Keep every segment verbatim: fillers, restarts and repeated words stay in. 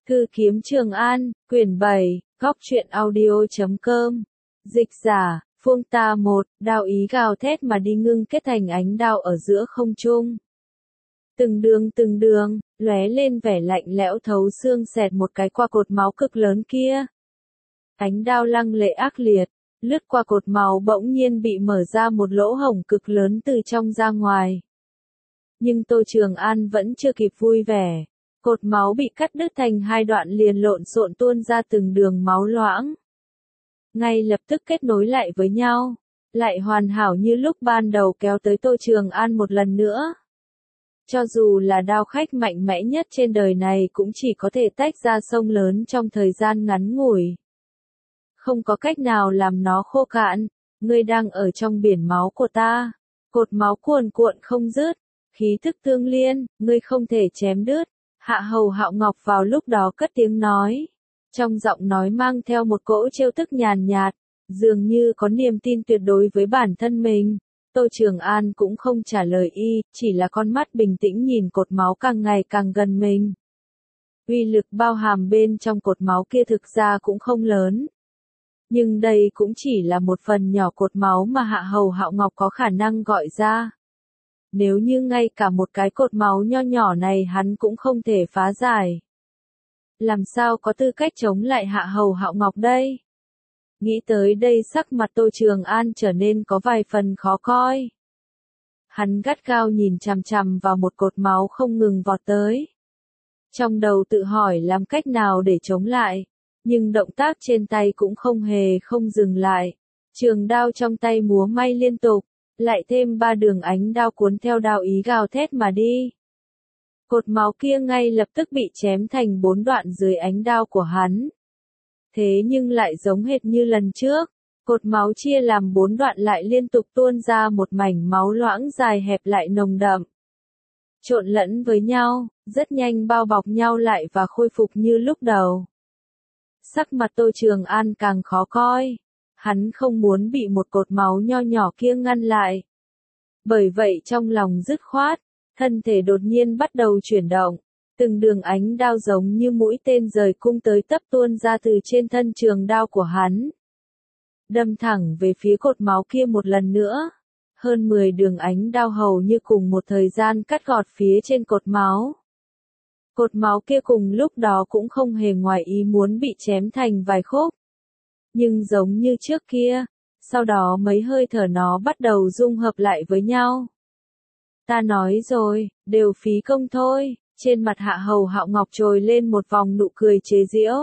Thư kiếm Trường An, quyển bảy, góc truyện audio.com. Dịch giả, Phương Ta một, đao ý gào thét mà đi ngưng kết thành ánh đao ở giữa không trung. Từng đường từng đường, lóe lên vẻ lạnh lẽo thấu xương xẹt một cái qua cột máu cực lớn kia. Ánh đao lăng lệ ác liệt, lướt qua cột máu bỗng nhiên bị mở ra một lỗ hổng cực lớn từ trong ra ngoài. Nhưng Tô Trường An vẫn chưa kịp vui vẻ. Cột máu bị cắt đứt thành hai đoạn liền lộn xộn tuôn ra từng đường máu loãng. Ngay lập tức kết nối lại với nhau, lại hoàn hảo như lúc ban đầu kéo tới Tô Trường An một lần nữa. Cho dù là đao khách mạnh mẽ nhất trên đời này cũng chỉ có thể tách ra sông lớn trong thời gian ngắn ngủi. Không có cách nào làm nó khô cạn, ngươi đang ở trong biển máu của ta. Cột máu cuồn cuộn không dứt, khí thức tương liên, ngươi không thể chém đứt. Hạ Hầu Hạo Ngọc vào lúc đó cất tiếng nói, trong giọng nói mang theo một cỗ trêu tức nhàn nhạt, dường như có niềm tin tuyệt đối với bản thân mình. Tô Trường An cũng không trả lời y, chỉ là con mắt bình tĩnh nhìn cột máu càng ngày càng gần mình. Uy lực bao hàm bên trong cột máu kia thực ra cũng không lớn. Nhưng đây cũng chỉ là một phần nhỏ cột máu mà Hạ Hầu Hạo Ngọc có khả năng gọi ra. Nếu như ngay cả một cái cột máu nho nhỏ này hắn cũng không thể phá giải, làm sao có tư cách chống lại Hạ Hầu Hạo Ngọc đây? Nghĩ tới đây sắc mặt Tô Trường An trở nên có vài phần khó coi. Hắn gắt gao nhìn chằm chằm vào một cột máu không ngừng vọt tới. Trong đầu tự hỏi làm cách nào để chống lại, nhưng động tác trên tay cũng không hề không dừng lại. Trường đao trong tay múa may liên tục. Lại thêm ba đường ánh đao cuốn theo đao ý gào thét mà đi. Cột máu kia ngay lập tức bị chém thành bốn đoạn dưới ánh đao của hắn. Thế nhưng lại giống hệt như lần trước, cột máu chia làm bốn đoạn lại liên tục tuôn ra một mảnh máu loãng dài hẹp lại nồng đậm. Trộn lẫn với nhau, rất nhanh bao bọc nhau lại và khôi phục như lúc đầu. Sắc mặt Tô Trường An càng khó coi. Hắn không muốn bị một cột máu nho nhỏ kia ngăn lại. Bởi vậy trong lòng dứt khoát, thân thể đột nhiên bắt đầu chuyển động. Từng đường ánh đao giống như mũi tên rời cung tới tấp tuôn ra từ trên thân trường đao của hắn. Đâm thẳng về phía cột máu kia một lần nữa. Hơn mười đường ánh đao hầu như cùng một thời gian cắt gọt phía trên cột máu. Cột máu kia cùng lúc đó cũng không hề ngoài ý muốn bị chém thành vài khúc. Nhưng giống như trước kia, sau đó mấy hơi thở nó bắt đầu dung hợp lại với nhau. Ta nói rồi, đều phí công thôi, trên mặt Hạ Hầu Hạo Ngọc trồi lên một vòng nụ cười chế giễu.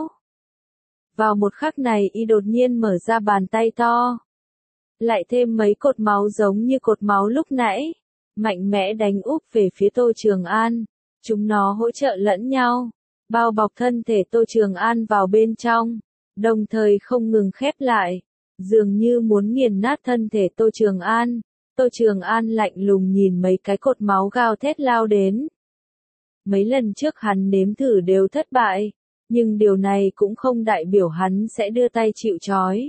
Vào một khắc này y đột nhiên mở ra bàn tay to. Lại thêm mấy cột máu giống như cột máu lúc nãy, mạnh mẽ đánh úp về phía Tô Trường An. Chúng nó hỗ trợ lẫn nhau, bao bọc thân thể Tô Trường An vào bên trong. Đồng thời không ngừng khép lại, dường như muốn nghiền nát thân thể Tô Trường An. Tô Trường An lạnh lùng nhìn mấy cái cột máu gào thét lao đến. Mấy lần trước hắn nếm thử đều thất bại, nhưng điều này cũng không đại biểu hắn sẽ đưa tay chịu trói.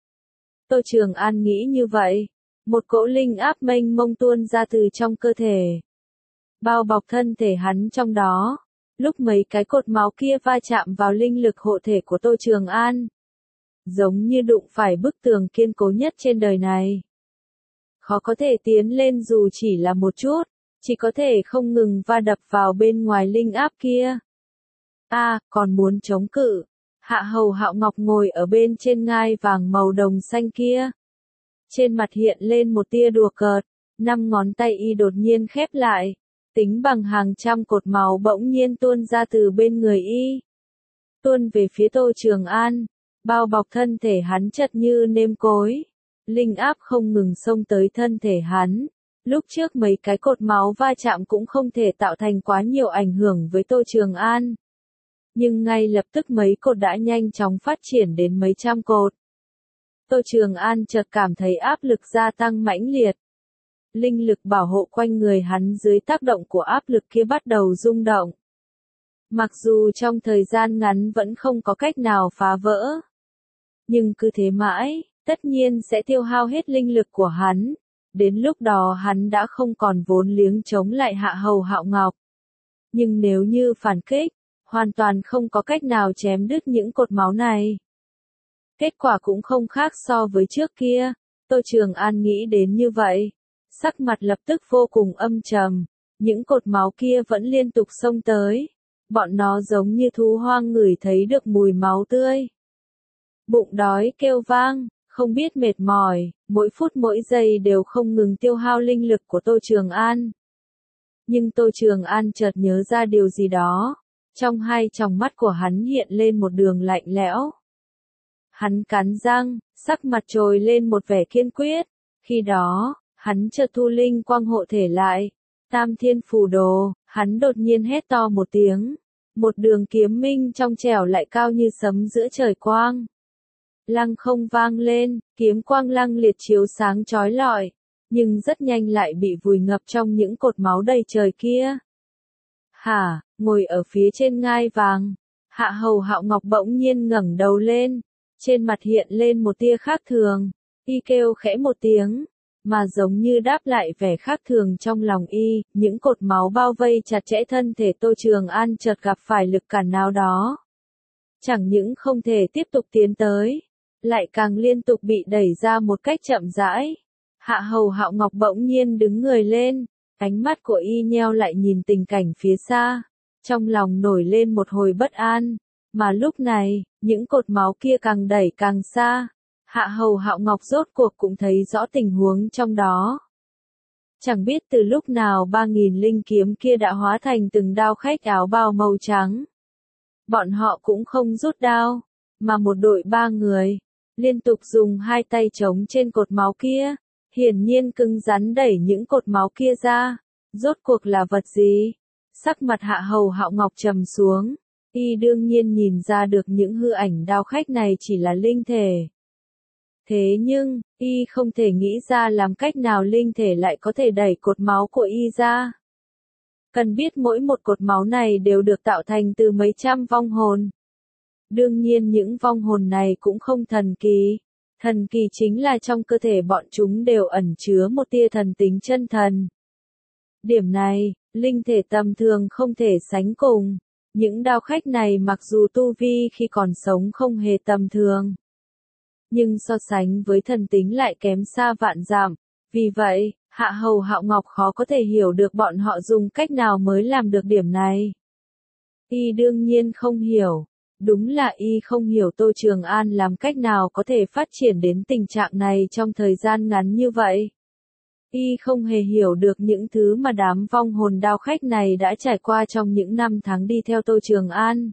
Tô Trường An nghĩ như vậy, một cỗ linh áp mênh mông tuôn ra từ trong cơ thể, bao bọc thân thể hắn trong đó. Lúc mấy cái cột máu kia va chạm vào linh lực hộ thể của Tô Trường An, giống như đụng phải bức tường kiên cố nhất trên đời này. Khó có thể tiến lên dù chỉ là một chút, chỉ có thể không ngừng va đập vào bên ngoài linh áp kia. A, à, còn muốn chống cự. Hạ Hầu Hạo Ngọc ngồi ở bên trên ngai vàng màu đồng xanh kia. Trên mặt hiện lên một tia đùa cợt, năm ngón tay y đột nhiên khép lại. Tính bằng hàng trăm cột máu bỗng nhiên tuôn ra từ bên người y. Tuôn về phía Tô Trường An, bao bọc thân thể hắn chật như nêm cối. Linh áp không ngừng xông tới thân thể hắn. Lúc trước mấy cái cột máu va chạm cũng không thể tạo thành quá nhiều ảnh hưởng với Tô Trường An. Nhưng ngay lập tức mấy cột đã nhanh chóng phát triển đến mấy trăm cột. Tô Trường An chợt cảm thấy áp lực gia tăng mãnh liệt. Linh lực bảo hộ quanh người hắn dưới tác động của áp lực kia bắt đầu rung động. Mặc dù trong thời gian ngắn vẫn không có cách nào phá vỡ. Nhưng cứ thế mãi, tất nhiên sẽ tiêu hao hết linh lực của hắn. Đến lúc đó hắn đã không còn vốn liếng chống lại Hạ Hầu Hạo Ngọc. Nhưng nếu như phản kích, hoàn toàn không có cách nào chém đứt những cột máu này. Kết quả cũng không khác so với trước kia, Tô Trường An nghĩ đến như vậy. Sắc mặt lập tức vô cùng âm trầm, những cột máu kia vẫn liên tục xông tới. Bọn nó giống như thú hoang ngửi thấy được mùi máu tươi. Bụng đói kêu vang, không biết mệt mỏi, mỗi phút mỗi giây đều không ngừng tiêu hao linh lực của Tô Trường An. Nhưng Tô Trường An chợt nhớ ra điều gì đó, trong hai tròng mắt của hắn hiện lên một đường lạnh lẽo. Hắn cắn răng, sắc mặt trồi lên một vẻ kiên quyết, khi đó, hắn chợt thu linh quang hộ thể lại, Tam Thiên Phù Đồ, hắn đột nhiên hét to một tiếng, một đường kiếm minh trong trẻo lại cao như sấm giữa trời quang. Lăng không vang lên, kiếm quang lăng liệt chiếu sáng chói lọi, nhưng rất nhanh lại bị vùi ngập trong những cột máu đầy trời kia. Hả, ngồi ở phía trên ngai vàng, Hạ Hầu Hạo Ngọc bỗng nhiên ngẩng đầu lên, trên mặt hiện lên một tia khác thường, y kêu khẽ một tiếng, mà giống như đáp lại vẻ khác thường trong lòng y, những cột máu bao vây chặt chẽ thân thể Tô Trường An chợt gặp phải lực cản nào đó. Chẳng những không thể tiếp tục tiến tới, lại càng liên tục bị đẩy ra một cách chậm rãi. Hạ Hầu Hạo Ngọc bỗng nhiên đứng người lên, ánh mắt của y nheo lại nhìn tình cảnh phía xa, trong lòng nổi lên một hồi bất an, mà lúc này, những cột máu kia càng đẩy càng xa. Hạ Hầu Hạo Ngọc rốt cuộc cũng thấy rõ tình huống trong đó. Chẳng biết từ lúc nào ba nghìn linh kiếm kia đã hóa thành từng đao khách áo bào màu trắng. Bọn họ cũng không rút đao, mà một đội ba người, liên tục dùng hai tay chống trên cột máu kia, hiển nhiên cứng rắn đẩy những cột máu kia ra. Rốt cuộc là vật gì? Sắc mặt Hạ Hầu Hạo Ngọc trầm xuống, y đương nhiên nhìn ra được những hư ảnh đao khách này chỉ là linh thể. Thế nhưng, y không thể nghĩ ra làm cách nào linh thể lại có thể đẩy cột máu của y ra. Cần biết mỗi một cột máu này đều được tạo thành từ mấy trăm vong hồn. Đương nhiên những vong hồn này cũng không thần kỳ. Thần kỳ chính là trong cơ thể bọn chúng đều ẩn chứa một tia thần tính chân thần. Điểm này, linh thể tầm thường không thể sánh cùng. Những đao khách này mặc dù tu vi khi còn sống không hề tầm thường, nhưng so sánh với thần tính lại kém xa vạn dặm. Vì vậy, Hạ Hầu Hạo Ngọc khó có thể hiểu được bọn họ dùng cách nào mới làm được điểm này. Y đương nhiên không hiểu. Đúng là y không hiểu Tô Trường An làm cách nào có thể phát triển đến tình trạng này trong thời gian ngắn như vậy. Y không hề hiểu được những thứ mà đám vong hồn đao khách này đã trải qua trong những năm tháng đi theo Tô Trường An.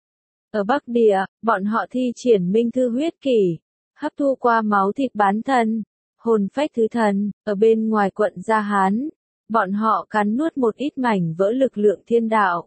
Ở Bắc Địa, bọn họ thi triển minh thư huyết kỷ, hấp thu qua máu thịt bán thân, hồn phách thứ thần. Ở bên ngoài quận Gia Hán, bọn họ cắn nuốt một ít mảnh vỡ lực lượng thiên đạo.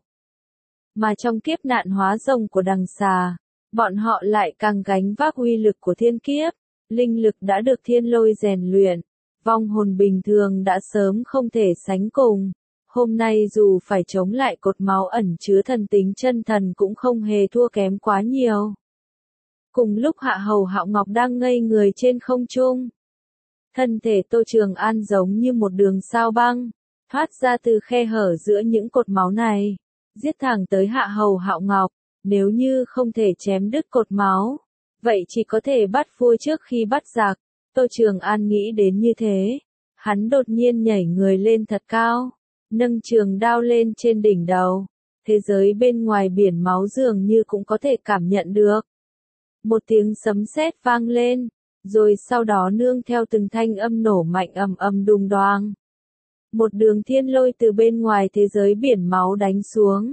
Mà trong kiếp nạn hóa rồng của đằng xà, bọn họ lại càng gánh vác uy lực của thiên kiếp, linh lực đã được thiên lôi rèn luyện, vong hồn bình thường đã sớm không thể sánh cùng. Hôm nay dù phải chống lại cột máu ẩn chứa thần tính chân thần cũng không hề thua kém quá nhiều. Cùng lúc Hạ Hầu Hạo Ngọc đang ngây người trên không trung, thân thể Tô Trường An giống như một đường sao băng, thoát ra từ khe hở giữa những cột máu này, giết thẳng tới Hạ Hầu Hạo Ngọc. Nếu như không thể chém đứt cột máu, vậy chỉ có thể bắt vua trước khi bắt giặc. Tô Trường An nghĩ đến như thế, hắn đột nhiên nhảy người lên thật cao, nâng trường đao lên trên đỉnh đầu. Thế giới bên ngoài biển máu dường như cũng có thể cảm nhận được. Một tiếng sấm sét vang lên, rồi sau đó nương theo từng thanh âm nổ mạnh ầm ầm đùng đoàng. Một đường thiên lôi từ bên ngoài thế giới biển máu đánh xuống.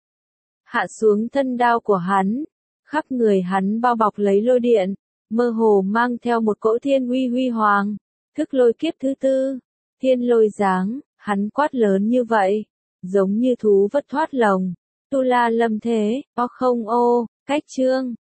Hạ xuống thân đao của hắn, khắp người hắn bao bọc lấy lôi điện, mơ hồ mang theo một cỗ thiên uy huy hoàng, thức lôi kiếp thứ tư, thiên lôi giáng, hắn quát lớn như vậy, giống như thú vất thoát lồng, tu la lâm thế, o không ô, cách chương.